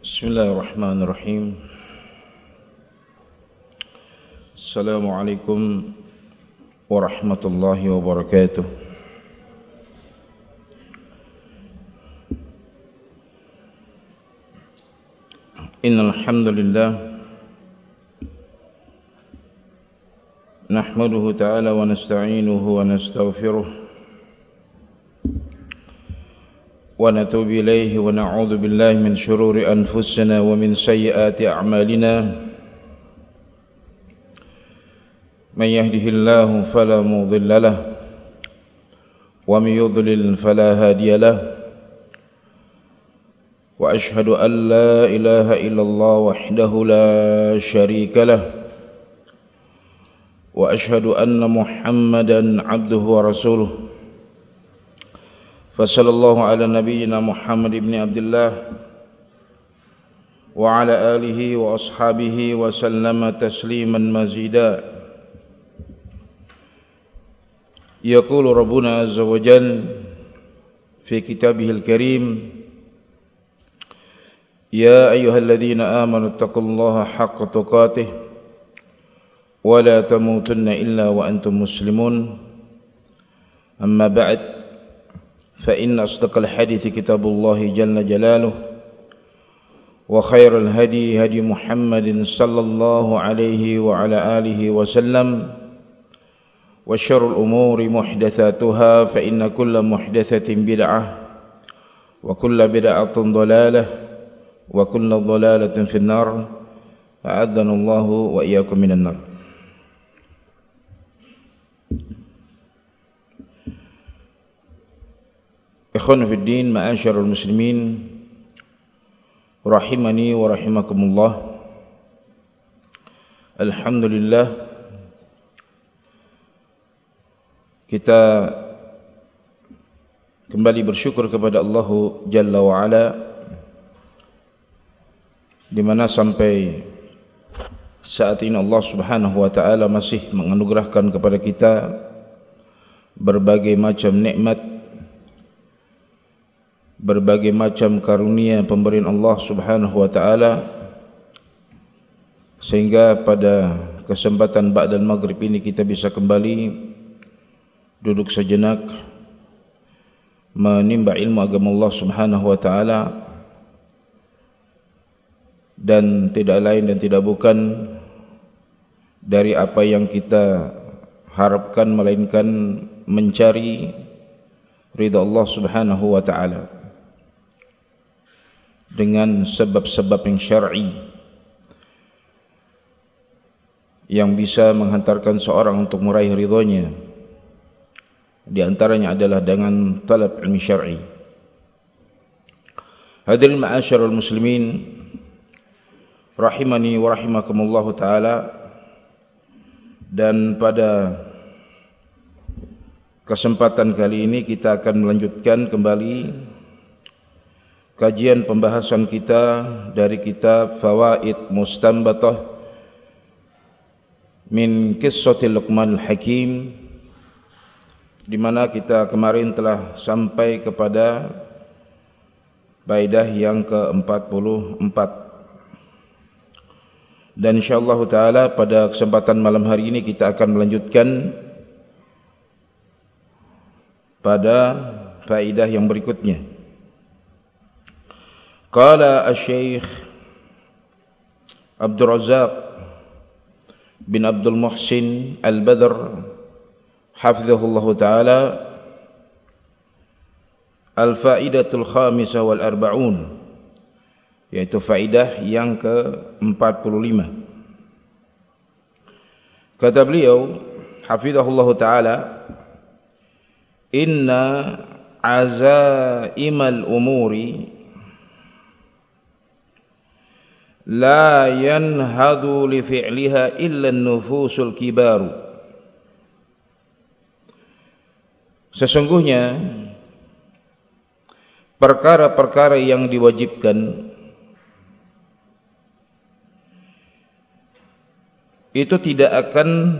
Bismillahirrahmanirrahim. Assalamualaikum warahmatullahi wabarakatuh. Innal hamdalillah nahmaduhu ta'ala wa nasta'inuhu wa nastaghfiruh ونتوب إليه ونعوذ بالله من شرور أنفسنا ومن سيئات أعمالنا من يهده الله فلا مضل له ومن يضلل فلا هادي له وأشهد أن لا إله إلا الله وحده لا شريك له وأشهد أن محمدا عبده ورسوله فصلى الله على نبينا محمد بن عبد الله وعلى آله وأصحابه وسلم تسليما مزيدا. يقول ربنا عز وجل في كتابه الكريم: يا أيها الذين آمنوا اتقوا الله حق تقاته ولا تموتن إلا وأنتم مسلمون. أما بعد، فإن أصدق الحديث كتاب الله جل جلاله وخير الهدي هدي محمد صلى الله عليه وعلى آله وسلم وشر الأمور محدثاتها فإن كل محدثة بدعة وكل بدعة ضلالة وكل ضلالة في النار. أعاذنا الله وإياكم من النار. Ikhwan fi din, ma'asyarul muslimin, rahimani wa rahimakumullah. Alhamdulillah, kita kembali bersyukur kepada Allah Jalla wa Ala, di mana sampai saat ini Allah Subhanahu wa taala masih menganugerahkan kepada kita berbagai macam nikmat, berbagai macam karunia pemberian Allah Subhanahu wa taala, sehingga pada kesempatan ba'dal maghrib ini kita bisa kembali duduk sejenak menimba ilmu agama Allah Subhanahu wa taala, dan tidak lain dan tidak bukan dari apa yang kita harapkan melainkan mencari ridha Allah Subhanahu wa taala dengan sebab-sebab yang syar'i yang bisa menghantarkan seorang untuk meraih ridhonya. Di antaranya adalah dengan talab ilmu syar'i. Hadirin ma'asyarul muslimin, rahimani wa rahimakumullahu ta'ala. Dan pada kesempatan kali ini kita akan melanjutkan kembali kajian pembahasan kita dari kitab Fawaid Mustanbatah min Qissatil Luqmanul Hakim, di mana kita kemarin telah sampai kepada faedah yang ke-44. Dan insyaallah taala pada kesempatan malam hari ini kita akan melanjutkan pada faedah yang berikutnya. Qala Asy-Syaikh Abdul Razzaq bin Abdul Muhsin Al-Badr hafizahullahu taala, al-faidatul khamisah wal arba'un, yaitu faidah yang ke-45. Kata beliau hafizahullahu taala: inna azaimal umuri la yanhadu li fi'liha illa an-nufusul kibaru. Sesungguhnya perkara-perkara yang diwajibkan itu tidak akan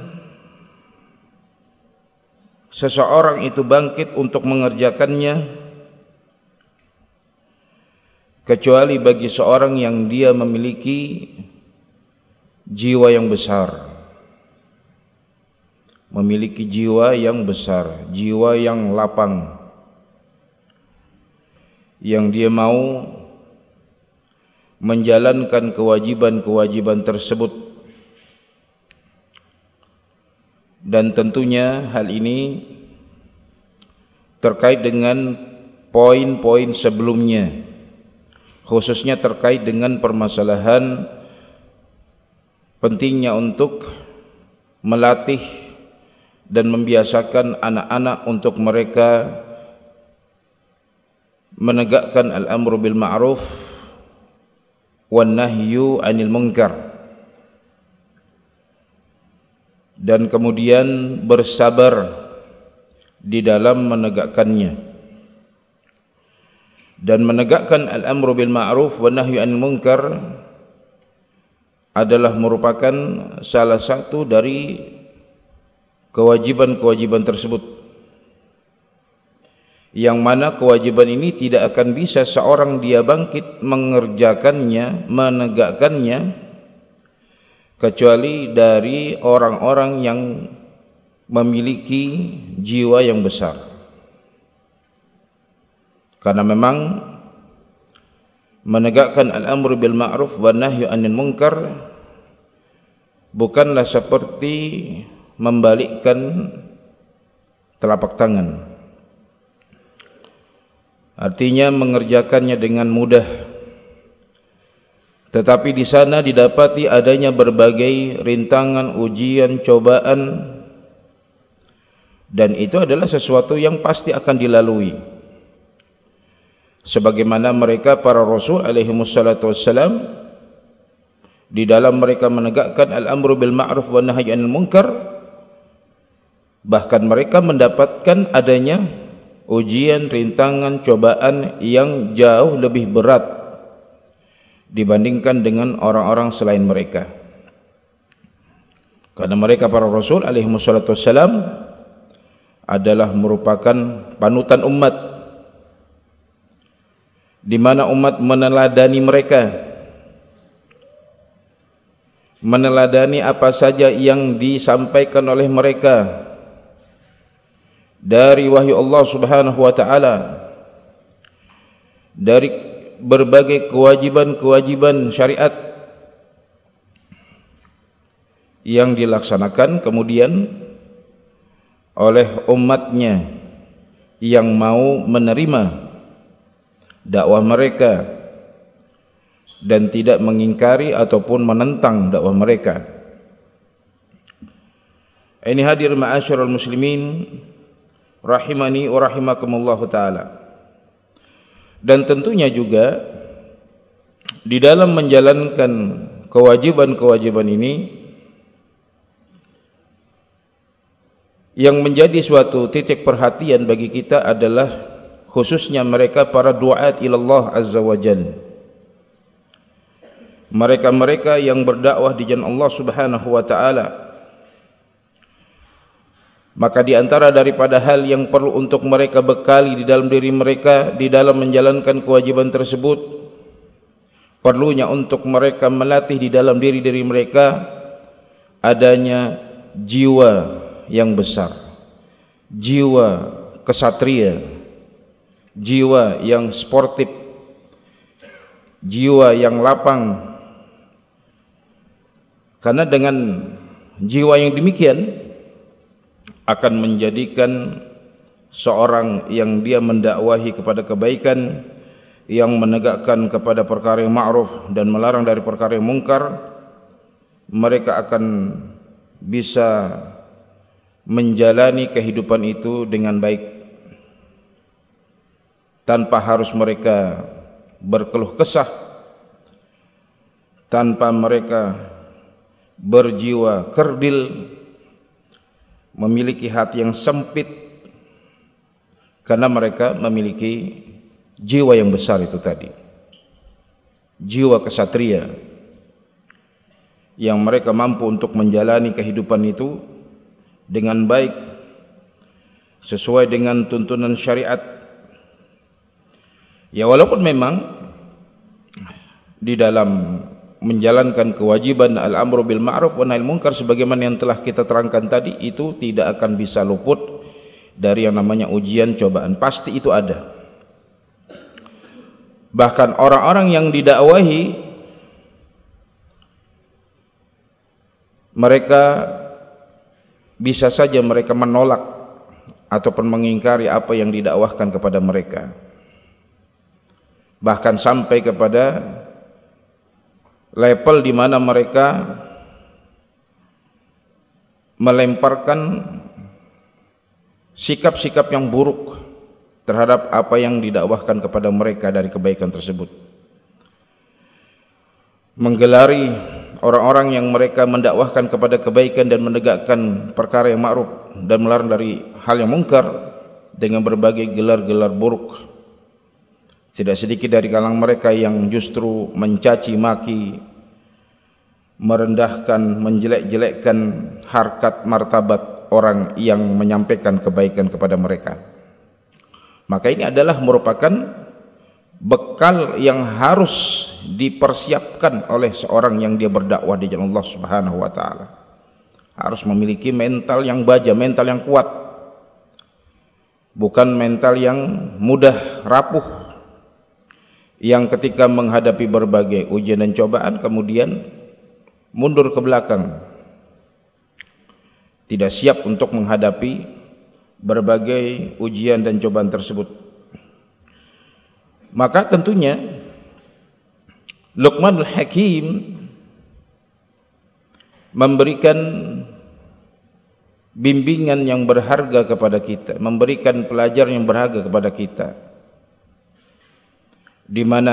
seseorang itu bangkit untuk mengerjakannya kecuali bagi seorang yang dia memiliki jiwa yang besar, memiliki jiwa yang besar, jiwa yang lapang, yang dia mau menjalankan kewajiban-kewajiban tersebut. Dan tentunya hal ini terkait dengan poin-poin sebelumnya, khususnya terkait dengan permasalahan pentingnya untuk melatih dan membiasakan anak-anak untuk mereka menegakkan al-amru bil ma'ruf wan nahyu 'anil munkar, dan kemudian bersabar di dalam menegakkannya. Dan menegakkan al-amru bil ma'ruf wan nahyu 'anil munkar adalah merupakan salah satu dari kewajiban-kewajiban tersebut, yang mana kewajiban ini tidak akan bisa seorang dia bangkit mengerjakannya, menegakkannya, kecuali dari orang-orang yang memiliki jiwa yang besar. Karena memang menegakkan al-amru bil ma'ruf wan nahyu 'anil munkar bukanlah seperti membalikkan telapak tangan. Artinya mengerjakannya dengan mudah. Tetapi di sana didapati adanya berbagai rintangan, ujian, cobaan, dan itu adalah sesuatu yang pasti akan dilalui. Sebagaimana mereka para Rasul alaihi wassalatu wassalam, di dalam mereka menegakkan al-amru bil ma'ruf wa nahyi 'anil munkar, bahkan mereka mendapatkan adanya ujian, rintangan, cobaan yang jauh lebih berat dibandingkan dengan orang-orang selain mereka. Karena mereka para Rasul alaihi wassalatu wassalam adalah merupakan panutan umat, di mana umat meneladani mereka, meneladani apa saja yang disampaikan oleh mereka dari wahyu Allah Subhanahu wa taala, dari berbagai kewajiban-kewajiban syariat yang dilaksanakan kemudian oleh umatnya yang mau menerima dakwah mereka dan tidak mengingkari ataupun menentang dakwah mereka. Ini hadir ma'asyiral muslimin rahimani wa rahimakumullah taala. Dan tentunya juga di dalam menjalankan kewajiban-kewajiban ini, yang menjadi suatu titik perhatian bagi kita adalah khususnya mereka para du'at ilallah azza wa jalla, mereka-mereka yang berdakwah di jalan Allah Subhanahu wa taala. Maka di antara daripada hal yang perlu untuk mereka bekali di dalam diri mereka di dalam menjalankan kewajiban tersebut, perlunya untuk mereka melatih di dalam diri-diri mereka adanya jiwa yang besar, jiwa kesatria, jiwa yang sportif, jiwa yang lapang. Karena dengan jiwa yang demikian akan menjadikan seorang yang dia mendakwahi kepada kebaikan, yang menegakkan kepada perkara yang ma'ruf dan melarang dari perkara yang mungkar, mereka akan bisa menjalani kehidupan itu dengan baik tanpa harus mereka berkeluh kesah, tanpa mereka berjiwa kerdil, memiliki hati yang sempit, karena mereka memiliki jiwa yang besar itu tadi, jiwa kesatria, yang mereka mampu untuk menjalani kehidupan itu dengan baik sesuai dengan tuntunan syariat. Ya, walaupun memang di dalam menjalankan kewajiban al-amru bil ma'ruf wa nahyil munkar sebagaimana yang telah kita terangkan tadi, itu tidak akan bisa luput dari yang namanya ujian, cobaan. Pasti itu ada. Bahkan orang-orang yang didakwahi, mereka bisa saja mereka menolak ataupun mengingkari apa yang didakwahkan kepada mereka, bahkan sampai kepada level di mana mereka melemparkan sikap-sikap yang buruk terhadap apa yang didakwahkan kepada mereka dari kebaikan tersebut. Menggelari orang-orang yang mereka mendakwahkan kepada kebaikan dan menegakkan perkara yang ma'ruf dan melarang dari hal yang mungkar dengan berbagai gelar-gelar buruk. Tidak sedikit dari kalangan mereka yang justru mencaci maki, merendahkan, menjelek-jelekkan harkat martabat orang yang menyampaikan kebaikan kepada mereka. Maka ini adalah merupakan bekal yang harus dipersiapkan oleh seorang yang dia berdakwah di jalan Allah Subhanahu wa taala. Harus memiliki mental yang baja, mental yang kuat. Bukan mental yang mudah rapuh, yang ketika menghadapi berbagai ujian dan cobaan kemudian mundur ke belakang, tidak siap untuk menghadapi berbagai ujian dan cobaan tersebut. Maka tentunya Luqmanul Hakim memberikan bimbingan yang berharga kepada kita, memberikan pelajaran yang berharga kepada kita, di mana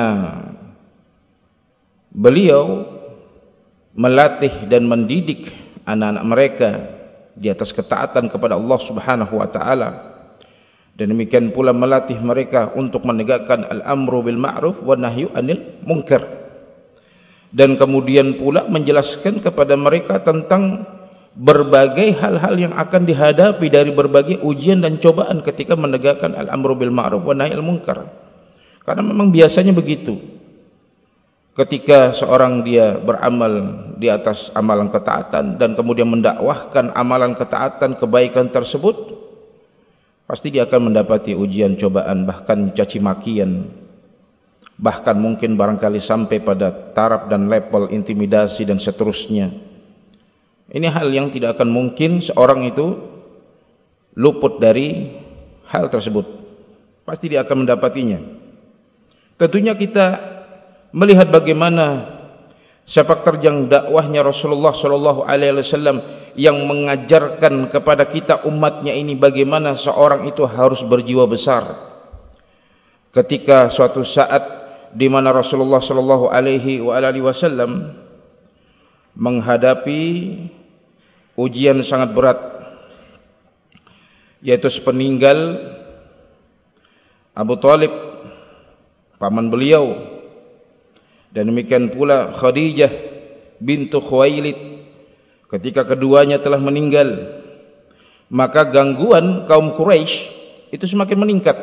beliau melatih dan mendidik anak-anak mereka di atas ketaatan kepada Allah Subhanahu wa taala, dan demikian pula melatih mereka untuk menegakkan al-amru bil ma'ruf wa nahyu anil munkar, dan kemudian pula menjelaskan kepada mereka tentang berbagai hal-hal yang akan dihadapi dari berbagai ujian dan cobaan ketika menegakkan al-amru bil ma'ruf wa nahyu anil munkar. Karena memang biasanya begitu, ketika seorang dia beramal di atas amalan ketaatan dan kemudian mendakwahkan amalan ketaatan kebaikan tersebut, pasti dia akan mendapati ujian, cobaan, bahkan caci makian, bahkan mungkin barangkali sampai pada taraf dan level intimidasi dan seterusnya. Ini hal yang tidak akan mungkin seorang itu luput dari hal tersebut. Pasti dia akan mendapatinya. Tentunya kita melihat bagaimana sepak terjang dakwahnya Rasulullah sallallahu alaihi wasallam yang mengajarkan kepada kita umatnya ini bagaimana seorang itu harus berjiwa besar. Ketika suatu saat di mana Rasulullah sallallahu alaihi wasallam menghadapi ujian sangat berat, yaitu sepeninggal Abu Thalib, paman beliau, dan demikian pula Khadijah bintu Khuwailid. Ketika keduanya telah meninggal, maka gangguan kaum Quraisy itu semakin meningkat.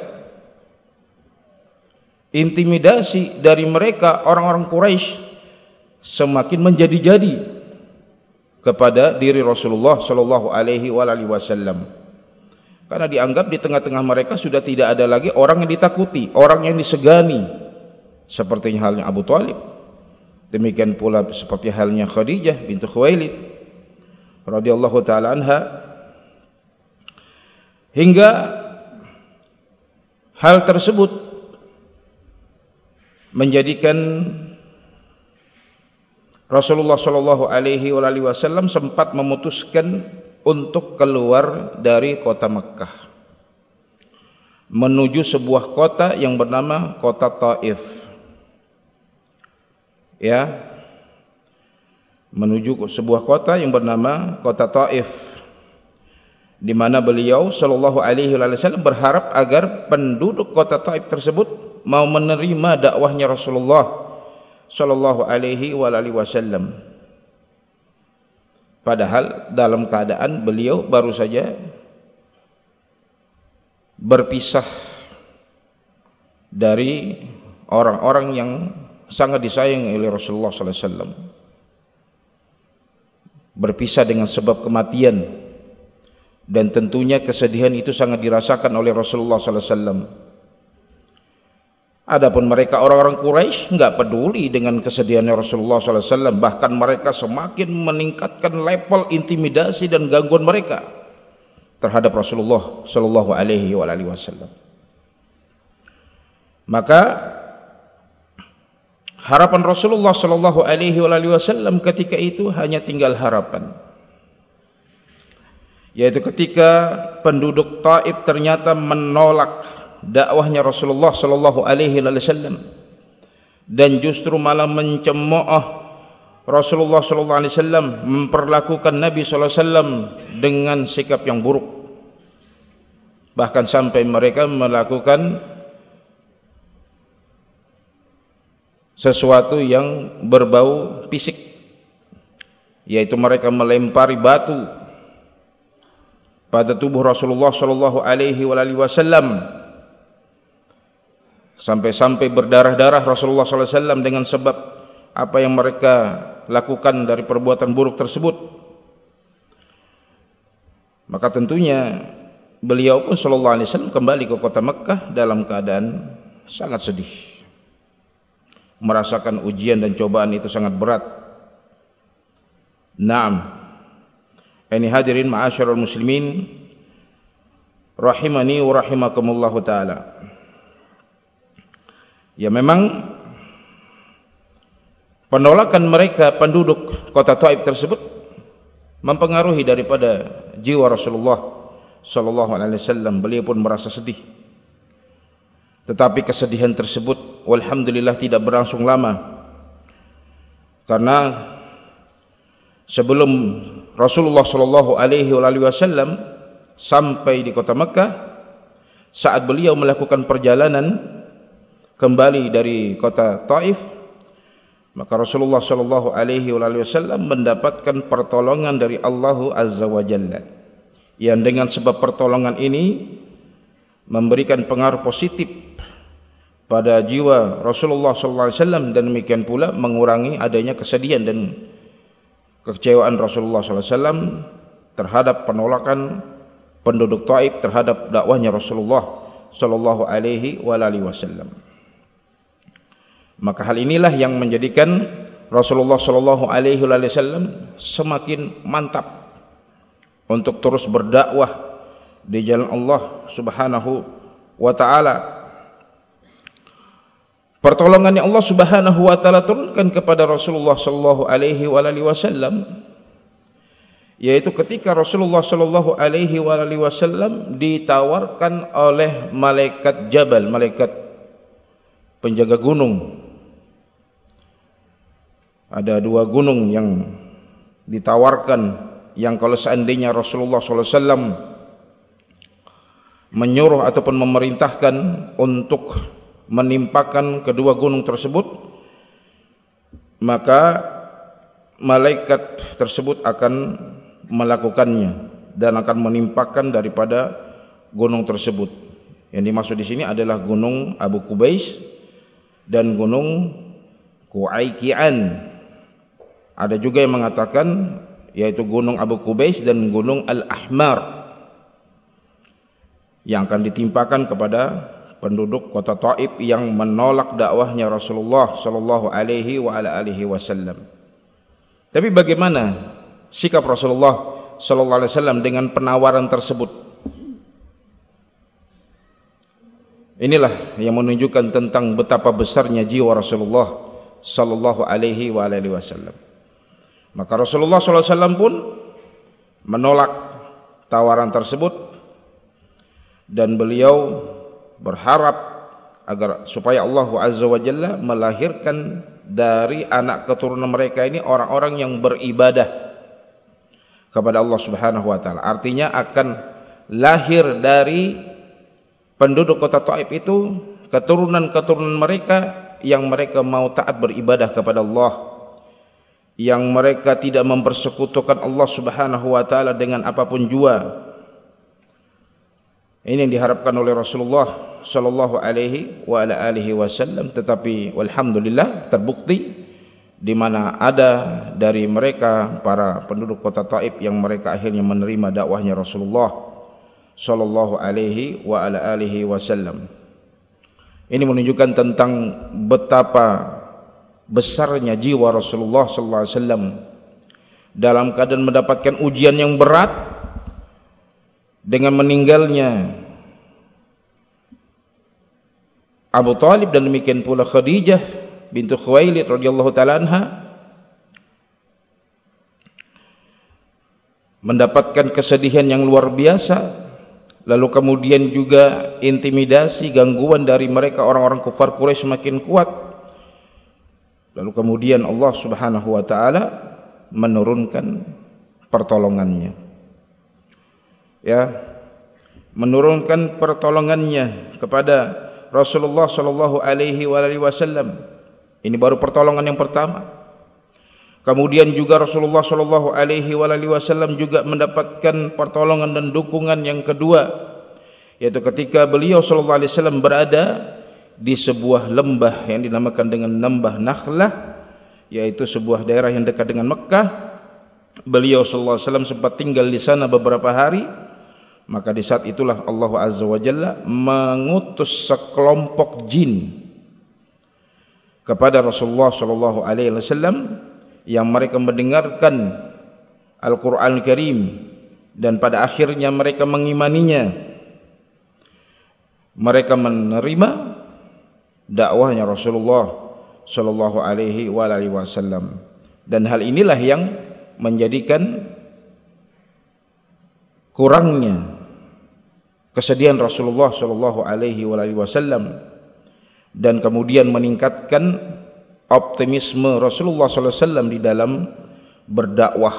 Intimidasi dari mereka orang-orang Quraisy semakin menjadi-jadi kepada diri Rasulullah sallallahu alaihi wasallam. Karena dianggap di tengah-tengah mereka sudah tidak ada lagi orang yang ditakuti, orang yang disegani, seperti halnya Abu Thalib. Demikian pula seperti halnya Khadijah bintu Khuwailid radhiyallahu taala anha. Hingga hal tersebut menjadikan Rasulullah sallallahu alaihi wasallam sempat memutuskan untuk keluar dari kota Mekkah menuju sebuah kota yang bernama kota Taif. Ya, menuju sebuah kota yang bernama kota Taif, di mana beliau sallallahu alaihi wasallam berharap agar penduduk kota Taif tersebut mau menerima dakwahnya Rasulullah sallallahu alaihi wasallam. Padahal dalam keadaan beliau baru saja berpisah dari orang-orang yang sangat disayangi oleh Rasulullah sallallahu alaihi wasallam. Berpisah dengan sebab kematian, dan tentunya kesedihan itu sangat dirasakan oleh Rasulullah sallallahu alaihi wasallam. Adapun mereka orang-orang Quraisy enggak peduli dengan kesedihannya Rasulullah sallallahu alaihi wasallam, bahkan mereka semakin meningkatkan level intimidasi dan gangguan mereka terhadap Rasulullah sallallahu alaihi wasallam. Maka harapan Rasulullah sallallahu alaihi wasallam ketika itu hanya tinggal harapan, yaitu ketika penduduk Taif ternyata menolak dakwahnya Rasulullah sallallahu alaihi wasallam dan justru malah mencemooh Rasulullah sallallahu alaihi wasallam, memperlakukan Nabi sallallahu alaihi wasallam dengan sikap yang buruk, bahkan sampai mereka melakukan sesuatu yang berbau fisik, yaitu mereka melempari batu pada tubuh Rasulullah sallallahu alaihi wasallam, sampai-sampai berdarah-darah Rasulullah sallallahu alaihi wasallam dengan sebab apa yang mereka lakukan dari perbuatan buruk tersebut. Maka tentunya beliau pun sallallahu alaihi wasallam kembali ke kota Mekkah dalam keadaan sangat sedih, merasakan ujian dan cobaan itu sangat berat. Naam. Ini hadirin ma'asyiral muslimin rahimani wa rahimakumullah taala. Ya, memang penolakan mereka penduduk kota Taif tersebut mempengaruhi daripada jiwa Rasulullah sallallahu alaihi wasallam. Beliau pun merasa sedih. Tetapi kesedihan tersebut walhamdulillah tidak berlangsung lama, karena sebelum Rasulullah sallallahu alaihi wasallam sampai di kota Mekkah, saat beliau melakukan perjalanan kembali dari kota Taif, maka Rasulullah sallallahu alaihi wasallam mendapatkan pertolongan dari Allah Azza wa Jalla, yang dengan sebab pertolongan ini memberikan pengaruh positif pada jiwa Rasulullah sallallahu alaihi wasallam, dan demikian pula mengurangi adanya kesedihan dan kekecewaan Rasulullah sallallahu alaihi wasallam terhadap penolakan penduduk Taif terhadap dakwahnya Rasulullah sallallahu alaihi wasallam. Maka hal inilah yang menjadikan Rasulullah sallallahu alaihi wasallam semakin mantap untuk terus berdakwah di jalan Allah Subhanahu wa taala. Pertolongan yang Allah Subhanahu wa taala turunkan kepada Rasulullah sallallahu alaihi wasallam, yaitu ketika Rasulullah sallallahu alaihi wasallam ditawarkan oleh malaikat Jabal, malaikat penjaga gunung. Ada dua gunung yang ditawarkan, yang kalau seandainya Rasulullah sallallahu alaihi wasallam menyuruh ataupun memerintahkan untuk menimpakan kedua gunung tersebut, maka malaikat tersebut akan melakukannya dan akan menimpakan daripada gunung tersebut. Yang dimaksud di sini adalah gunung Abu Qubais dan gunung Qu'ayqi'an. Ada juga yang mengatakan yaitu gunung Abu Qubais dan gunung Al-Ahmar, yang akan ditimpakan kepada penduduk kota Taif yang menolak dakwahnya Rasulullah sallallahu alaihi wasallam. Tapi bagaimana sikap Rasulullah sallallahu alaihi wasallam dengan penawaran tersebut? Inilah yang menunjukkan tentang betapa besarnya jiwa Rasulullah sallallahu alaihi wasallam. Maka Rasulullah sallallahu alaihi wasallam pun menolak tawaran tersebut, dan beliau berharap agar supaya Allah Azza wa Jalla melahirkan dari anak keturunan mereka ini orang-orang yang beribadah kepada Allah Subhanahu wa taala. Artinya akan lahir dari penduduk kota Taif itu keturunan-keturunan mereka yang mereka mau taat beribadah kepada Allah, yang mereka tidak mempersekutukan Allah Subhanahu wa taala dengan apapun jua. Ini yang diharapkan oleh Rasulullah sallallahu alaihi wa ala alihi wasallam, tetapi walhamdulillah terbukti di mana ada dari mereka para penduduk kota Taif yang mereka akhirnya menerima dakwahnya Rasulullah sallallahu alaihi wa ala alihi wasallam. Ini menunjukkan tentang betapa besarnya jiwa Rasulullah sallallahu alaihi wasallam dalam keadaan mendapatkan ujian yang berat dengan meninggalnya Abu Talib, dan demikian pula Khadijah bintu Khuwailid radhiyallahu taala anha, mendapatkan kesedihan yang luar biasa. Lalu kemudian juga intimidasi, gangguan dari mereka orang-orang kufar Quraisy semakin kuat. Lalu kemudian Allah Subhanahu wa taala menurunkan pertolongannya. Ya, menurunkan pertolongannya kepada Rasulullah sallallahu alaihi wasallam. Ini baru pertolongan yang pertama. Kemudian juga Rasulullah sallallahu alaihi wasallam juga mendapatkan pertolongan dan dukungan yang kedua, yaitu ketika beliau sallallahu alaihi wasallam berada di sebuah lembah yang dinamakan dengan Lembah Nakhlah, yaitu sebuah daerah yang dekat dengan Mekah. Beliau sallallahu alaihi wasallam sempat tinggal di sana beberapa hari. Maka di saat itulah Allah Azza wa Jalla mengutus sekelompok jin kepada Rasulullah sallallahu alaihi wasallam yang mereka mendengarkan Al-Qur'an Karim, dan pada akhirnya mereka mengimaninya. Mereka menerima dakwahnya Rasulullah sallallahu alaihi wasallam, dan hal inilah yang menjadikan kurangnya kesedihan Rasulullah sallallahu alaihi wasallam, dan kemudian meningkatkan optimisme Rasulullah sallallahu alaihi wasallam di dalam berdakwah,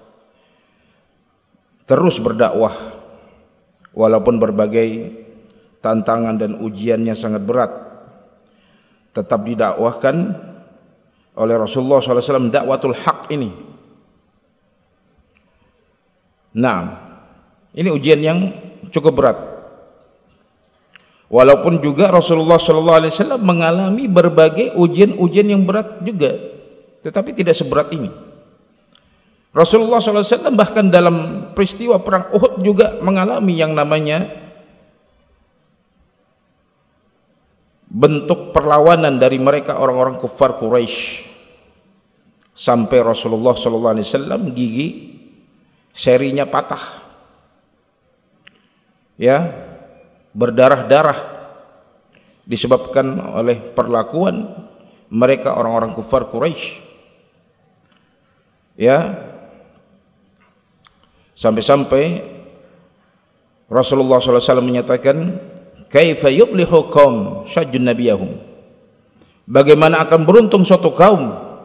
terus berdakwah walaupun berbagai tantangan dan ujiannya sangat berat, tetap didakwahkan oleh Rasulullah sallallahu alaihi wasallam dakwatul haq ini. Nah, ini ujian yang cukup berat. Walaupun juga Rasulullah sallallahu alaihi wasallam mengalami berbagai ujian-ujian yang berat juga, tetapi tidak seberat ini. Rasulullah sallallahu alaihi wasallam bahkan dalam peristiwa perang Uhud juga mengalami yang namanya bentuk perlawanan dari mereka orang-orang kufar Quraisy, sampai Rasulullah sallallahu alaihi wasallam gigi serinya patah. Ya, berdarah-darah disebabkan oleh perlakuan mereka orang-orang kufar Quraisy. Ya, sampai-sampai Rasulullah SAW menyatakan, kaifa yuflihu qaum syajjun nabiyahum, bagaimana akan beruntung suatu kaum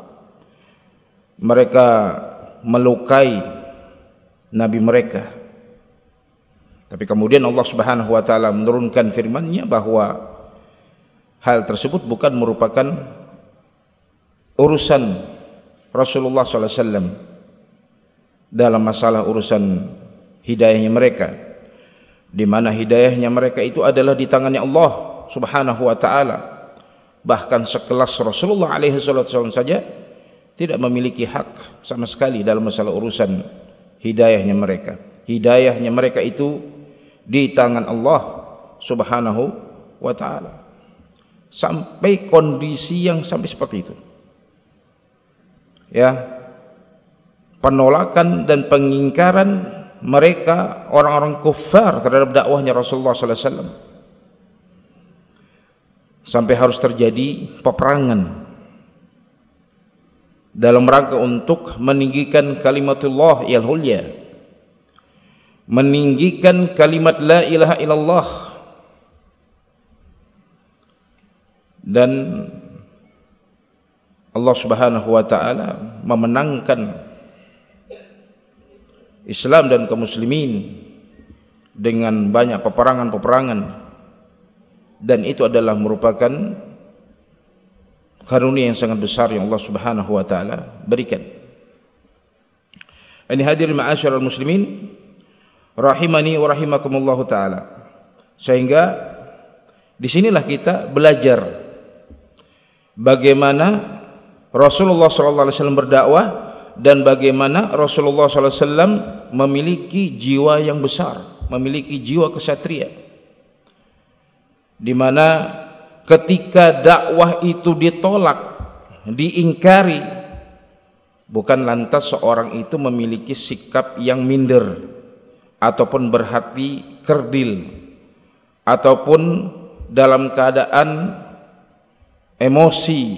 mereka melukai nabi mereka. Tapi kemudian Allah Subhanahu wa taala menurunkan firman-Nya bahwa hal tersebut bukan merupakan urusan Rasulullah sallallahu alaihi wasallam dalam masalah urusan hidayahnya mereka, di mana hidayahnya mereka itu adalah di tangannya Allah Subhanahu wa taala. Bahkan sekelas Rasulullah alaihi wasallam saja tidak memiliki hak sama sekali dalam masalah urusan hidayahnya mereka. Hidayahnya mereka itu di tangan Allah Subhanahu wa taala. Sampai kondisi yang sampai seperti itu. Ya. Penolakan dan pengingkaran mereka orang-orang kufar terhadap dakwahnya Rasulullah sallallahu alaihi wasallam. Sampai harus terjadi peperangan dalam rangka untuk meninggikan kalimatullah yang ulya, meninggikan kalimat la ilaha illallah, dan Allah Subhanahu wa taala memenangkan Islam dan kaum muslimin dengan banyak peperangan-peperangan, dan itu adalah merupakan karunia yang sangat besar yang Allah Subhanahu wa taala berikan. Ini hadirin ma'asyiral muslimin rahimani wa rahimakumullah taala. Sehingga Disinilah kita belajar bagaimana Rasulullah SAW berdakwah dan bagaimana Rasulullah SAW memiliki jiwa yang besar, memiliki jiwa kesatria, di mana ketika dakwah itu ditolak, diingkari, bukan lantas seorang itu memiliki sikap yang minder ataupun berhati kerdil ataupun dalam keadaan emosi,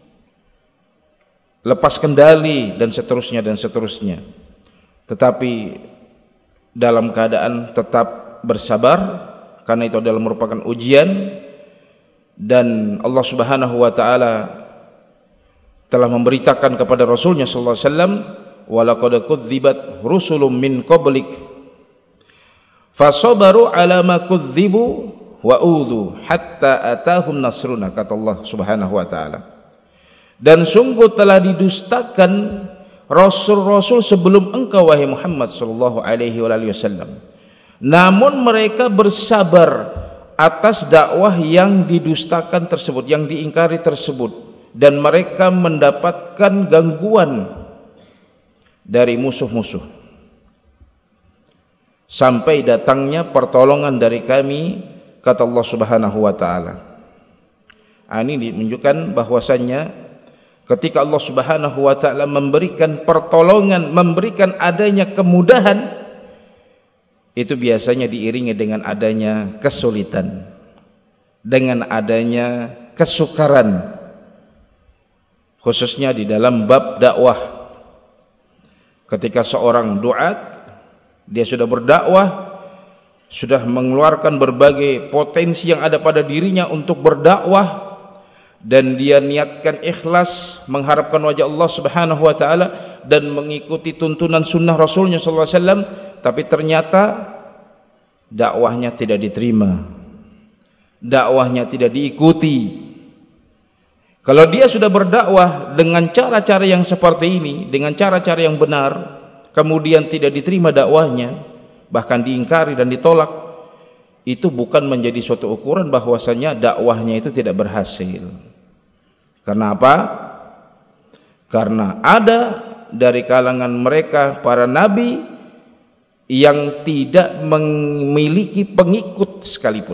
lepas kendali dan seterusnya, tetapi dalam keadaan tetap bersabar, karena itu adalah merupakan ujian. Dan Allah Subhanahu wa taala telah memberitakan kepada Rasulnya sallallahu alaihi wasallam, wa laqad kudzibat rusulun min qablik fasabaru ala ma kudzibu wa udhu hatta atahum nasruna, kata Allah Subhanahu wa taala. Dan sungguh telah didustakan rasul-rasul sebelum engkau wahai Muhammad sallallahu alaihi wasallam, namun mereka bersabar atas dakwah yang didustakan tersebut, yang diingkari tersebut, dan mereka mendapatkan gangguan dari musuh-musuh sampai datangnya pertolongan dari kami, kata Allah Subhanahu wa taala. Ini menunjukkan bahwasannya ketika Allah Subhanahu wa taala memberikan pertolongan, memberikan adanya kemudahan, itu biasanya diiringi dengan adanya kesulitan, dengan adanya kesukaran, khususnya di dalam bab dakwah. Ketika seorang duat, dia sudah berdakwah, sudah mengeluarkan berbagai potensi yang ada pada dirinya untuk berdakwah, dan dia niatkan ikhlas mengharapkan wajah Allah Subhanahu wa taala dan mengikuti tuntunan sunnah Rasulnya sallallahu alaihi wasallam, tapi ternyata dakwahnya tidak diterima, dakwahnya tidak diikuti. Kalau dia sudah berdakwah dengan cara-cara yang seperti ini, dengan cara-cara yang benar, kemudian tidak diterima dakwahnya, bahkan diingkari dan ditolak, itu bukan menjadi suatu ukuran bahwasanya dakwahnya itu tidak berhasil. Karena apa? Karena ada dari kalangan mereka para nabi yang tidak memiliki pengikut sekalipun.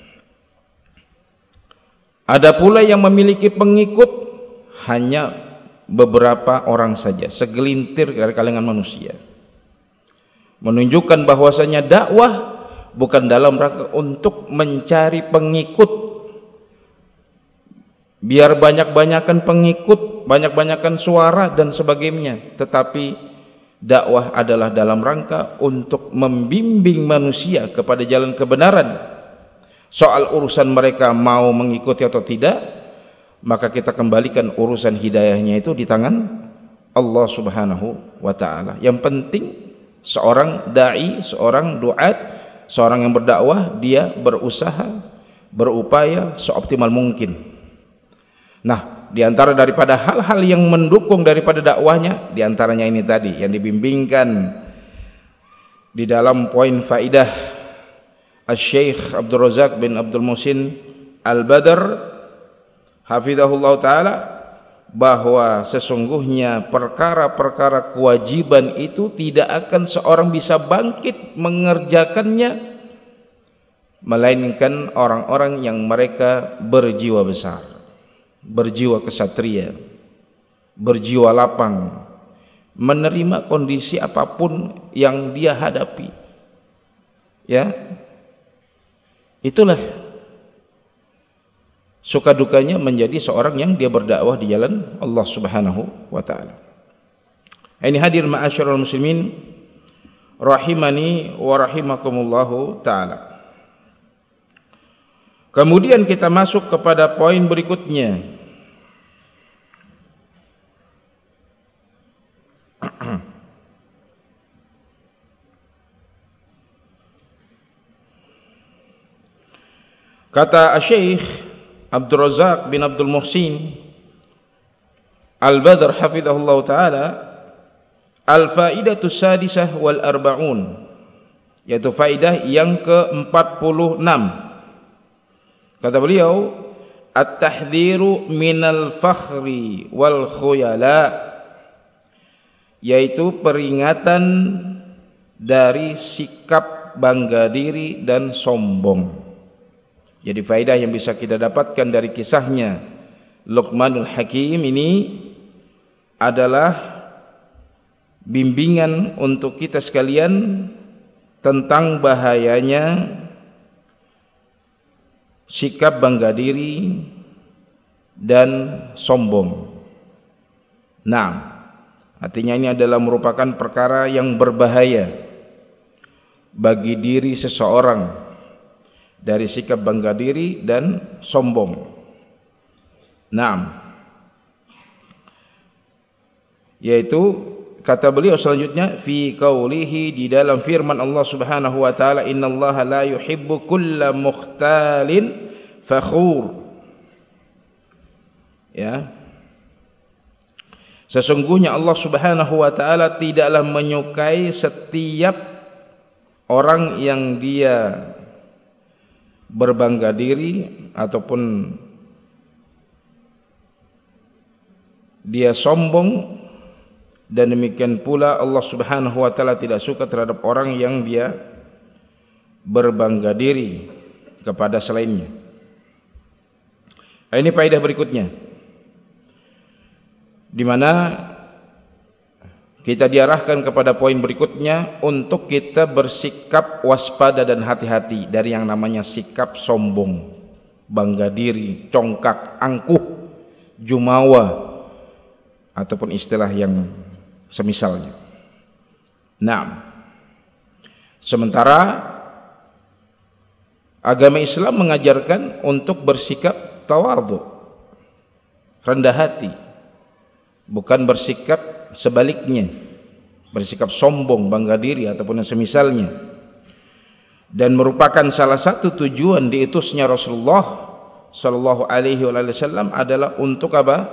Ada pula yang memiliki pengikut hanya beberapa orang saja, segelintir dari kalangan manusia. Menunjukkan bahwasanya dakwah bukan dalam rangka untuk mencari pengikut, biar banyak-banyakan pengikut, banyak-banyakan suara dan sebagainya, tetapi dakwah adalah dalam rangka untuk membimbing manusia kepada jalan kebenaran. Soal urusan mereka mau mengikuti atau tidak, maka kita kembalikan urusan hidayahnya itu di tangan Allah Subhanahu wa taala. Yang penting seorang dai, seorang duat, seorang yang berdakwah, dia berusaha, berupaya seoptimal mungkin. Nah, di antara daripada hal-hal yang mendukung daripada dakwahnya, di antaranya ini tadi yang dibimbingkan di dalam poin faidah Asy-Syaikh Abdul Razak bin Abdul Muhsin Al-Badr hafizahullah taala, bahwa sesungguhnya perkara-perkara kewajiban itu tidak akan seorang bisa bangkit mengerjakannya melainkan orang-orang yang mereka berjiwa besar, berjiwa kesatria, berjiwa lapang, menerima kondisi apapun yang dia hadapi. Ya, itulah suka dukanya menjadi seorang yang dia berdakwah di jalan Allah Subhanahu wa taala. Ini hadir ma'asyiral muslimin rahimani wa rahimakumullahu taala. Kemudian kita masuk kepada poin berikutnya. Kata Syekh Abdul Razak bin Abdul Muhsin Al-Badr hafizahullah taala, al-faidatu sadisah wal arba'un, yaitu faidah yang ke-46. Kata beliau, at-tahdhiru minal fakhri wal khuyala, yaitu peringatan dari sikap bangga diri dan sombong. Jadi faedah yang bisa kita dapatkan dari kisahnya Luqmanul Hakim ini adalah bimbingan untuk kita sekalian tentang bahayanya sikap bangga diri dan sombong. Nah, artinya ini adalah merupakan perkara yang berbahaya bagi diri seseorang dari sikap bangga diri dan sombong. Naam. Yaitu kata beliau selanjutnya fi qaulihi, di dalam firman Allah Subhanahu wa taala, innallaha la yuhibbu kulla mukhtalin fakhur. Ya. Sesungguhnya Allah Subhanahu wa taala tidaklah menyukai setiap orang yang dia berbangga diri ataupun dia sombong, dan demikian pula Allah Subhanahu wa taala tidak suka terhadap orang yang dia berbangga diri kepada selainnya. Ini faedah berikutnya, di mana kita diarahkan kepada poin berikutnya untuk kita bersikap waspada dan hati-hati dari yang namanya sikap sombong, bangga diri, congkak, angkuh, jumawa, ataupun istilah yang semisalnya. Nah, sementara agama Islam mengajarkan untuk bersikap tawadhu, rendah hati, bukan bersikap sebaliknya, bersikap sombong, bangga diri ataupun yang semisalnya. Dan merupakan salah satu tujuan diutusnya Rasulullah sallallahu alaihi wasallam adalah untuk apa?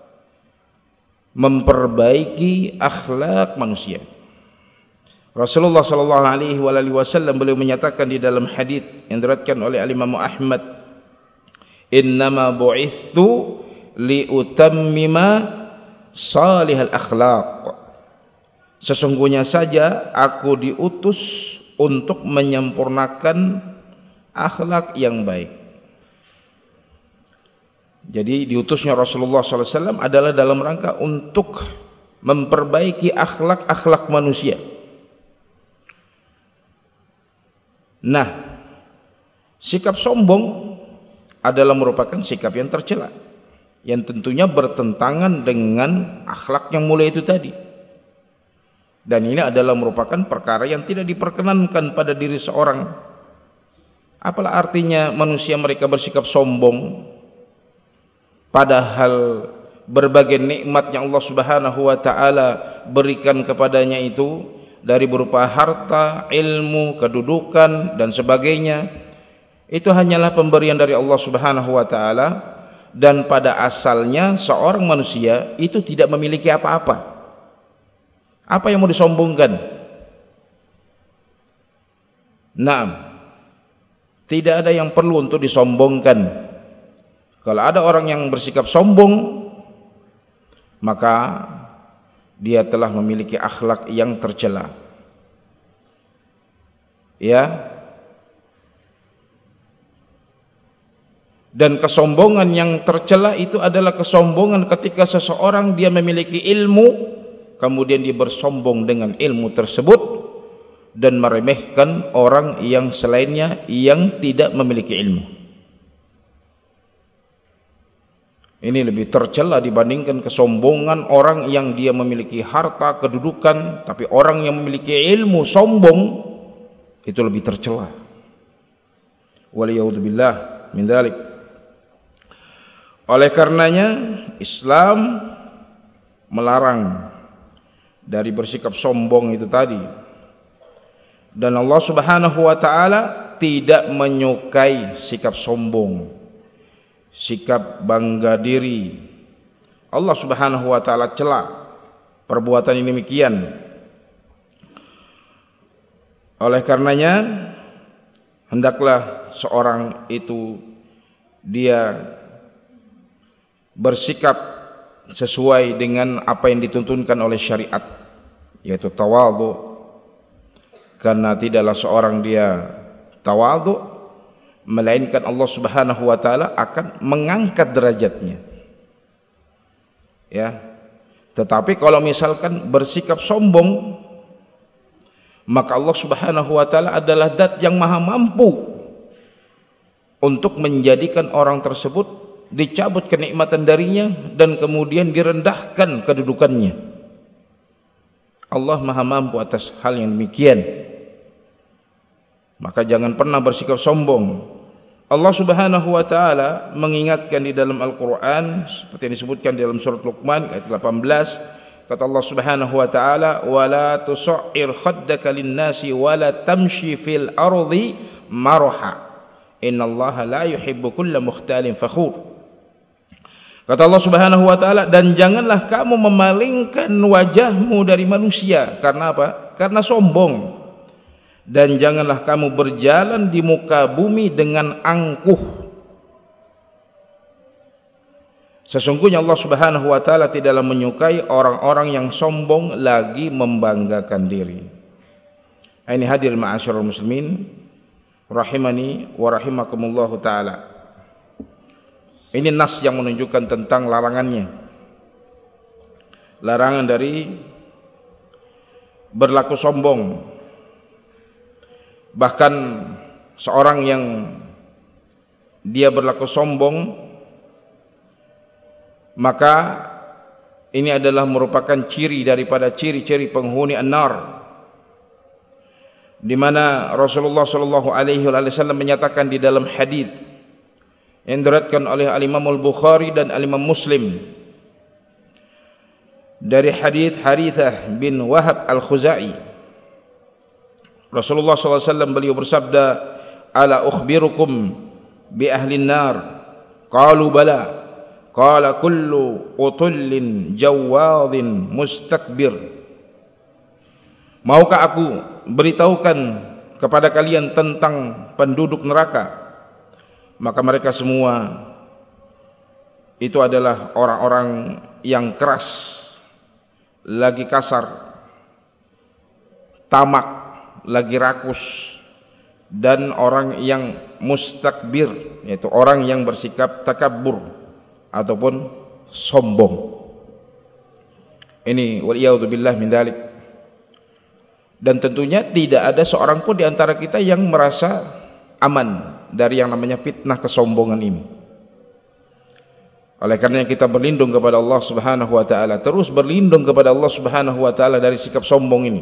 Memperbaiki akhlak manusia. Rasulullah sallallahu alaihi wasallam beliau menyatakan di dalam hadis yang diriwayatkan oleh Imam Ahmad, innama bu'ithu liutammima salihal akhlaq. Sesungguhnya saja aku diutus untuk menyempurnakan akhlak yang baik. Jadi diutusnya Rasulullah SAW adalah dalam rangka untuk memperbaiki akhlak-akhlak manusia. Nah, sikap sombong adalah merupakan sikap yang tercela, yang tentunya bertentangan dengan akhlak yang mulia itu tadi. Dan ini adalah merupakan perkara yang tidak diperkenankan pada diri seorang. Apalah artinya manusia mereka bersikap sombong, padahal berbagai nikmat yang Allah Subhanahu wa taala berikan kepadanya itu dari berupa harta, ilmu, kedudukan dan sebagainya, itu hanyalah pemberian dari Allah Subhanahu wa taala. Dan pada asalnya seorang manusia itu tidak memiliki apa-apa. Apa yang mau disombongkan? Nah, tidak ada yang perlu untuk disombongkan. Kalau ada orang yang bersikap sombong, maka dia telah memiliki akhlak yang tercela. Ya. Dan kesombongan yang tercela itu adalah kesombongan ketika seseorang dia memiliki ilmu, kemudian dia bersombong dengan ilmu tersebut dan meremehkan orang yang selainnya yang tidak memiliki ilmu. Ini lebih tercela dibandingkan kesombongan orang yang dia memiliki harta, kedudukan, tapi orang yang memiliki ilmu sombong, itu lebih tercela. Waliyadzubillah min dzalik. Oleh karenanya Islam melarang dari bersikap sombong itu tadi. Dan Allah Subhanahu wa taala tidak menyukai sikap sombong, sikap bangga diri. Allah Subhanahu wa taala cela perbuatan ini demikian. Oleh karenanya hendaklah seorang itu dia bersikap sesuai dengan apa yang dituntunkan oleh syariat, yaitu tawadhu. Karena tidaklah seorang dia tawadhu melainkan Allah Subhanahu wa taala akan mengangkat derajatnya. Ya. Tetapi kalau misalkan bersikap sombong, maka Allah Subhanahu wa taala adalah zat yang maha mampu untuk menjadikan orang tersebut dicabut kenikmatan darinya dan kemudian direndahkan kedudukannya. Allah maha mampu atas hal yang demikian. Maka jangan pernah bersikap sombong. Allah Subhanahu wa taala mengingatkan di dalam Al-Qur'an seperti yang disebutkan di dalam surat Luqman ayat 18, kata Allah Subhanahu wa taala, "Wala tusa'ir khaddaka lin-nasi wala tamshi fil ardi marha. Innallaha la yuhibbu kulla mukhtalin fakhur." Kata Allah Subhanahu wa taala, dan janganlah kamu memalingkan wajahmu dari manusia. Karena apa? Karena sombong. Dan janganlah kamu berjalan di muka bumi dengan angkuh. Sesungguhnya Allah Subhanahu wa taala tidaklah menyukai orang-orang yang sombong lagi membanggakan diri. Ini hadir ma'asyiral muslimin rahimani wa rahimakumullahu taala. Ini nas yang menunjukkan tentang larangannya. Larangan dari berlaku sombong. Bahkan seorang yang dia berlaku sombong, maka ini adalah merupakan ciri daripada ciri-ciri penghuni an-nar, di mana Rasulullah sallallahu alaihi wasallam menyatakan di dalam hadis yang diriwayatkan oleh Al-Imam Al-Bukhari dan Al-Imam Muslim dari hadis Harithah bin Wahab Al-Khuzai, Rasulullah SAW beliau bersabda, "Ala ukhbirukum bi ahlin nar?" Qalu bala. Qala kullu utullin jawadin mustakbir. Maukah aku beritahukan kepada kalian tentang penduduk neraka? Maka mereka semua itu adalah orang-orang yang keras, lagi kasar, tamak, lagi rakus, dan orang yang mustakbir, yaitu orang yang bersikap takabur ataupun sombong. Ini waliyadzubillah min dzalik. Dan tentunya tidak ada seorang pun di antara kita yang merasa aman dari yang namanya fitnah kesombongan ini. Oleh karena kita berlindung kepada Allah Subhanahu wa taala, terus berlindung kepada Allah Subhanahu wa taala dari sikap sombong ini.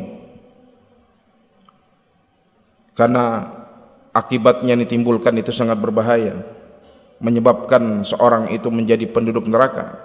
Karena akibatnya yang ditimbulkan itu sangat berbahaya, menyebabkan seorang itu menjadi penduduk neraka.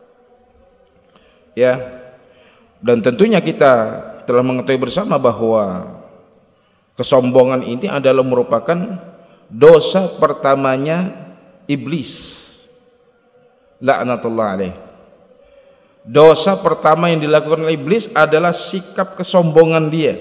Ya. Dan tentunya kita telah mengetahui bersama bahwa kesombongan ini adalah merupakan dosa pertamanya iblis. Laknatullah alaih. Dosa pertama yang dilakukan oleh iblis adalah sikap kesombongan dia,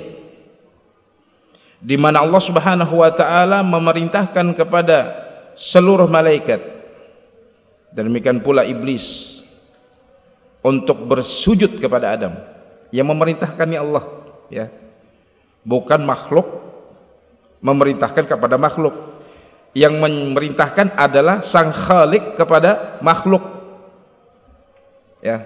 di mana Allah Subhanahu wa taala memerintahkan kepada seluruh malaikat, dan demikian pula iblis, untuk bersujud kepada Adam. Yang memerintahkannya Allah, ya. Bukan makhluk memerintahkan kepada makhluk. Yang memerintahkan adalah sang Khalik kepada makhluk. Ya.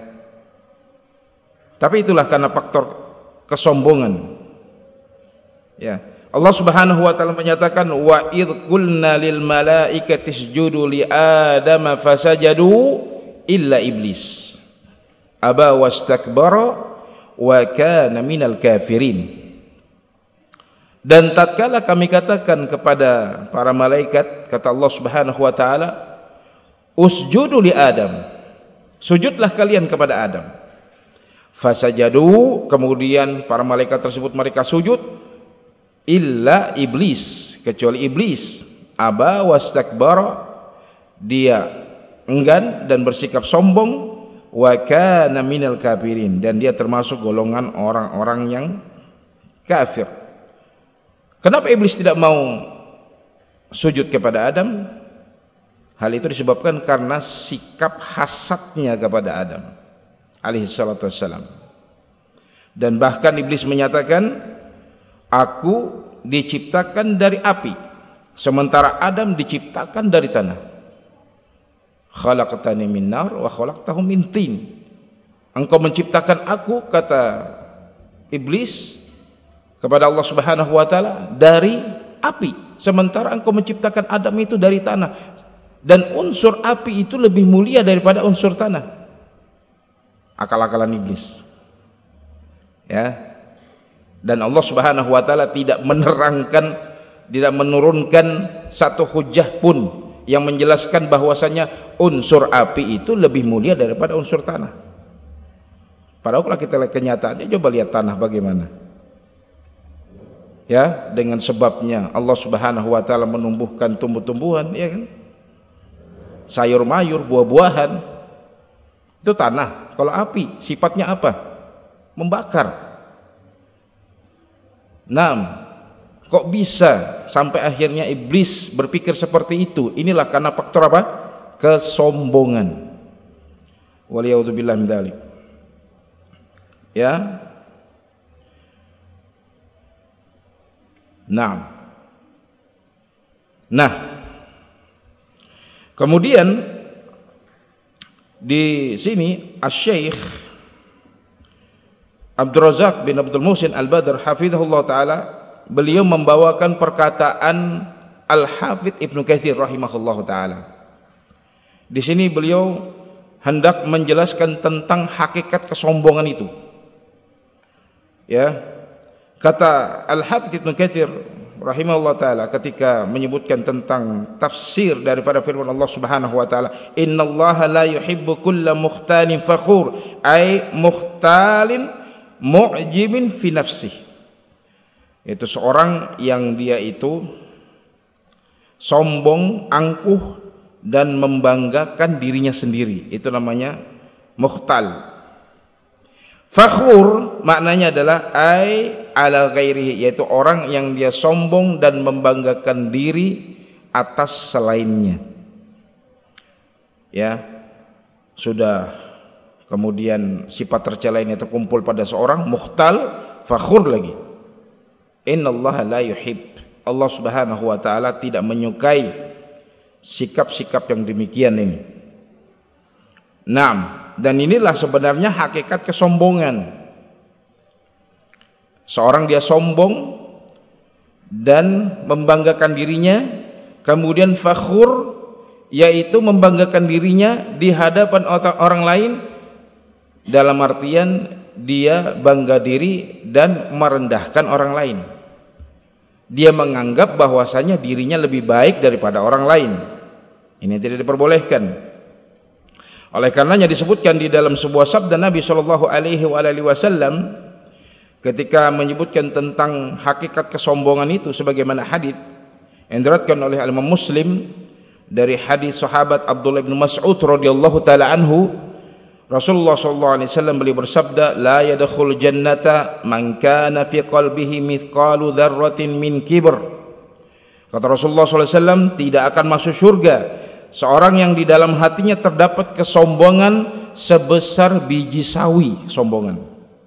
Tapi itulah karena faktor kesombongan. Ya. Allah Subhanahu wa taala menyatakan, wa idh qulna lil malaikati isjudu li adama fasajadu illa iblis aba wastakbara wa kana minal kafirin. Dan tatkala kami katakan kepada para malaikat, kata Allah Subhanahu wa taala, usjudu li Adam, sujudlah kalian kepada Adam. Fasajadu, kemudian para malaikat tersebut mereka sujud, illa iblis, kecuali iblis, aba wastakbara, dia enggan dan bersikap sombong, wa kana minal kafirin, dan dia termasuk golongan orang-orang yang kafir. Kenapa iblis tidak mau sujud kepada Adam? Hal itu disebabkan karena sikap hasadnya kepada Adam alaihi salatu wassalam. Dan bahkan iblis menyatakan, aku diciptakan dari api, sementara Adam diciptakan dari tanah. Khalaqtani min nar wa khalaqtahu min tin. Engkau menciptakan aku, kata iblis kepada Allah Subhanahu wa taala, dari api, sementara engkau menciptakan Adam itu dari tanah. Dan unsur api itu lebih mulia daripada unsur tanah. Akal-akalan iblis. Ya. Dan Allah Subhanahu wa taala tidak menerangkan, tidak menurunkan satu hujjah pun yang menjelaskan bahwasanya unsur api itu lebih mulia daripada unsur tanah. Padahal kalau kita lihat kenyataannya, coba lihat tanah bagaimana. Ya, dengan sebabnya Allah Subhanahu wa taala menumbuhkan tumbuh-tumbuhan, ya kan? Sayur mayur, buah-buahan, itu tanah. Kalau api sifatnya apa? Membakar. Kok bisa sampai akhirnya iblis berpikir seperti itu? Inilah karena faktor apa? Kesombongan. Waliyadzubillah min dzalik. Ya. Nah, kemudian di sini Asy-Syaikh Abdul Razak bin Abdul Muhsin Al-Badr hafizahullah taala, beliau membawakan perkataan Al-Hafidz Ibnu Katsir rahimahullah taala. Di sini beliau hendak menjelaskan tentang hakikat kesombongan itu. Ya. Kata Al-Hafidz Ibnu Katsir rahimahullah taala ketika menyebutkan tentang tafsir daripada firman Allah Subhanahu wa taala, innallaha la yuhibbu kulla mukhtalin fakhur, ay mukhtalin mu'jibin fi nafsih. Itu seorang yang dia itu sombong, angkuh dan membanggakan dirinya sendiri, itu namanya mukhtal. Fakhur maknanya adalah ay ala ghairihi, yaitu orang yang dia sombong dan membanggakan diri atas selainnya. Ya, sudah kemudian sifat tercela ini terkumpul pada seorang, mukhtal, fakhur lagi. Innallaha la yuhib, Allah Subhanahu wa taala tidak menyukai sikap-sikap yang demikian ini. Dan inilah sebenarnya hakikat kesombongan. Seorang dia sombong dan membanggakan dirinya, kemudian fakhur, yaitu membanggakan dirinya di hadapan orang lain, dalam artian dia bangga diri dan merendahkan orang lain. Dia menganggap bahwasanya dirinya lebih baik daripada orang lain. Ini tidak diperbolehkan. Oleh karenanya disebutkan di dalam sebuah sabda Nabi sallallahu alaihi wasallam ketika menyebutkan tentang hakikat kesombongan itu, sebagaimana hadis yang diriwayatkan oleh Imam Muslim dari hadis sahabat Abdullah bin Mas'ud radhiyallahu taala anhu, Rasulullah sallallahu alaihi wasallam beliau bersabda, la yadkhul jannata man kana fi qalbihi mithqalu dzarratin min kibr. Kata Rasulullah sallallahu alaihi wasallam, tidak akan masuk surga seorang yang di dalam hatinya terdapat kesombongan sebesar biji sawi sombongan.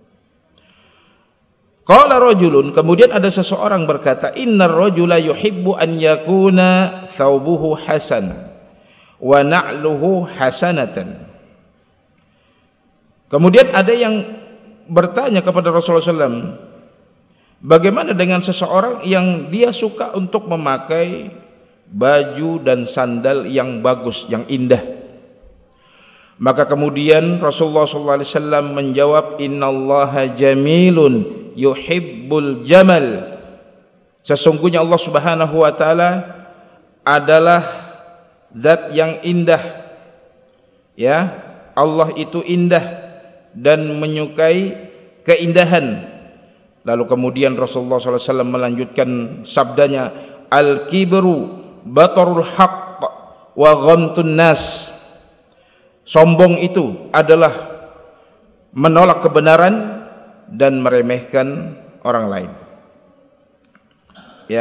Qala rajulun, kemudian ada seseorang berkata, innar rajula yuhibbu an yakuna thawbuhu hasan wa na'luhu hasanatan. Kemudian ada yang bertanya kepada Rasulullah SAW, bagaimana dengan seseorang yang dia suka untuk memakai baju dan sandal yang bagus, yang indah? Maka kemudian Rasulullah SAW menjawab, innallaha jamilun yuhibbul jamal. Sesungguhnya Allah Subhanahu wa taala adalah zat yang indah. Ya, Allah itu indah dan menyukai keindahan. Lalu kemudian Rasulullah SAW melanjutkan sabdanya, al-kibru batarul haqq wa ghamtun nas. Sombong itu adalah menolak kebenaran dan meremehkan orang lain. Ya,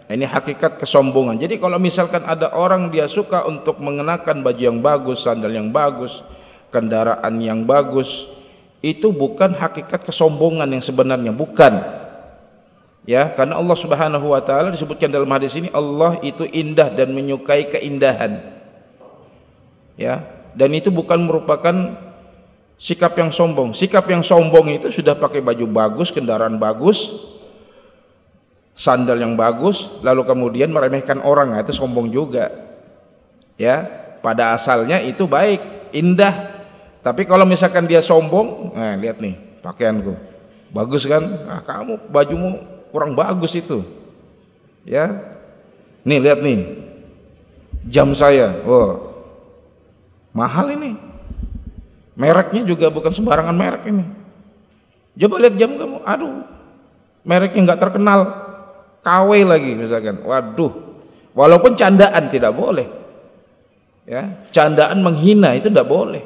Ini hakikat kesombongan. Jadi kalau misalkan ada orang dia suka untuk mengenakan baju yang bagus, sandal yang bagus, kendaraan yang bagus, itu bukan hakikat kesombongan yang sebenarnya, bukan. Ya, karena Allah Subhanahu wa taala disebutkan dalam hadis ini, Allah itu indah dan menyukai keindahan. Ya, dan itu bukan merupakan sikap yang sombong. Sikap yang sombong itu sudah pakai baju bagus, kendaraan bagus, sandal yang bagus, lalu kemudian meremehkan orang, itu sombong juga. Ya, pada asalnya itu baik, indah. Tapi kalau misalkan dia sombong, nah lihat nih pakaianku, bagus kan? Ah, kamu bajumu kurang bagus itu. Ya, nih lihat nih jam saya, oh mahal ini, mereknya juga bukan sembarangan merek ini. Coba lihat jam kamu, aduh, mereknya nggak terkenal, KW lagi misalkan. Waduh, walaupun candaan tidak boleh. Ya, candaan menghina itu tidak boleh.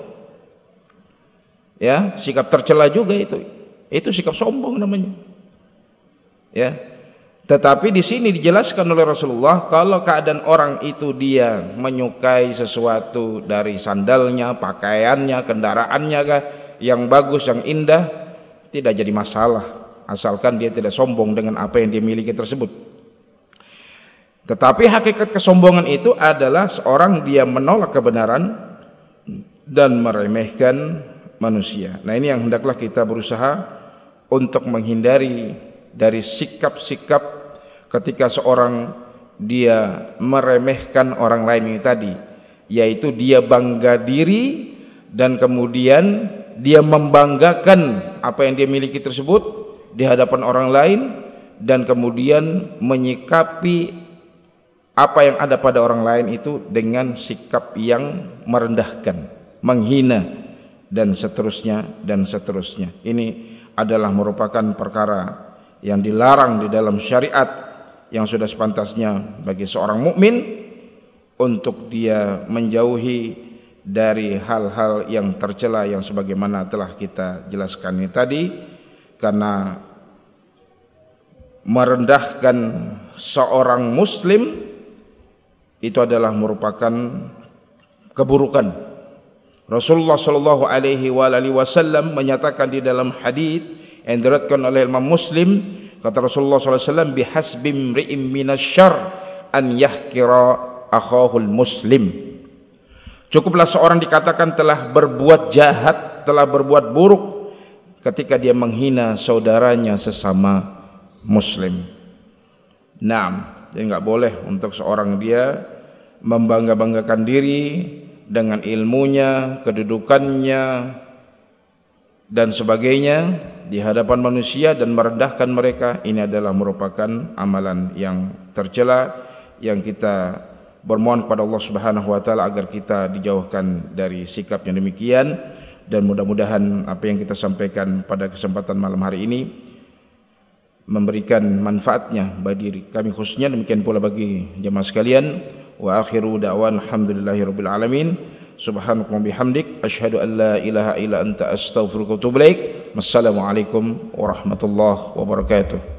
Ya, sikap tercela juga itu. Itu sikap sombong namanya. Ya. Tetapi di sini dijelaskan oleh Rasulullah, kalau keadaan orang itu dia menyukai sesuatu dari sandalnya, pakaiannya, kendaraannya kah, yang bagus, yang indah, tidak jadi masalah, asalkan dia tidak sombong dengan apa yang dia miliki tersebut. Tetapi hakikat kesombongan itu adalah seorang dia menolak kebenaran dan meremehkan manusia. Nah, ini yang hendaklah kita berusaha untuk menghindari dari sikap-sikap ketika seorang dia meremehkan orang lain ini tadi, yaitu dia bangga diri dan kemudian dia membanggakan apa yang dia miliki tersebut di hadapan orang lain, dan kemudian menyikapi apa yang ada pada orang lain itu dengan sikap yang merendahkan, menghina, dan seterusnya dan seterusnya. Ini adalah merupakan perkara yang dilarang di dalam syariat, yang sudah sepantasnya bagi seorang mukmin untuk dia menjauhi dari hal-hal yang tercela yang sebagaimana telah kita jelaskan ini tadi. Karena merendahkan seorang muslim itu adalah merupakan keburukan. Rasulullah sallallahu alaihi wasallam menyatakan di dalam hadis yang diriwayatkan oleh Imam Muslim, kata Rasulullah sallallahu alaihi wasallam, bihasbi imri'in minasyarr an yahkira akhahul muslim. Cukuplah seorang dikatakan telah berbuat jahat, telah berbuat buruk ketika dia menghina saudaranya sesama muslim. Naam, jadi enggak boleh untuk seorang dia membangga-banggakan diri dengan ilmunya, kedudukannya dan sebagainya di hadapan manusia dan merendahkan mereka. Ini adalah merupakan amalan yang tercela, yang kita bermohon kepada Allah Subhanahu wa taala agar kita dijauhkan dari sikap yang demikian. Dan mudah-mudahan apa yang kita sampaikan pada kesempatan malam hari ini memberikan manfaatnya bagi diri kami khususnya, demikian pula bagi jemaah sekalian. Wa akhiru da'wan alhamdulillahirabbil alamin. Subhanaka wa bihamdik asyhadu an la ilaha illa anta astaghfiruka wa atubu ilaik. Wassalamualaikum warahmatullahi wabarakatuh.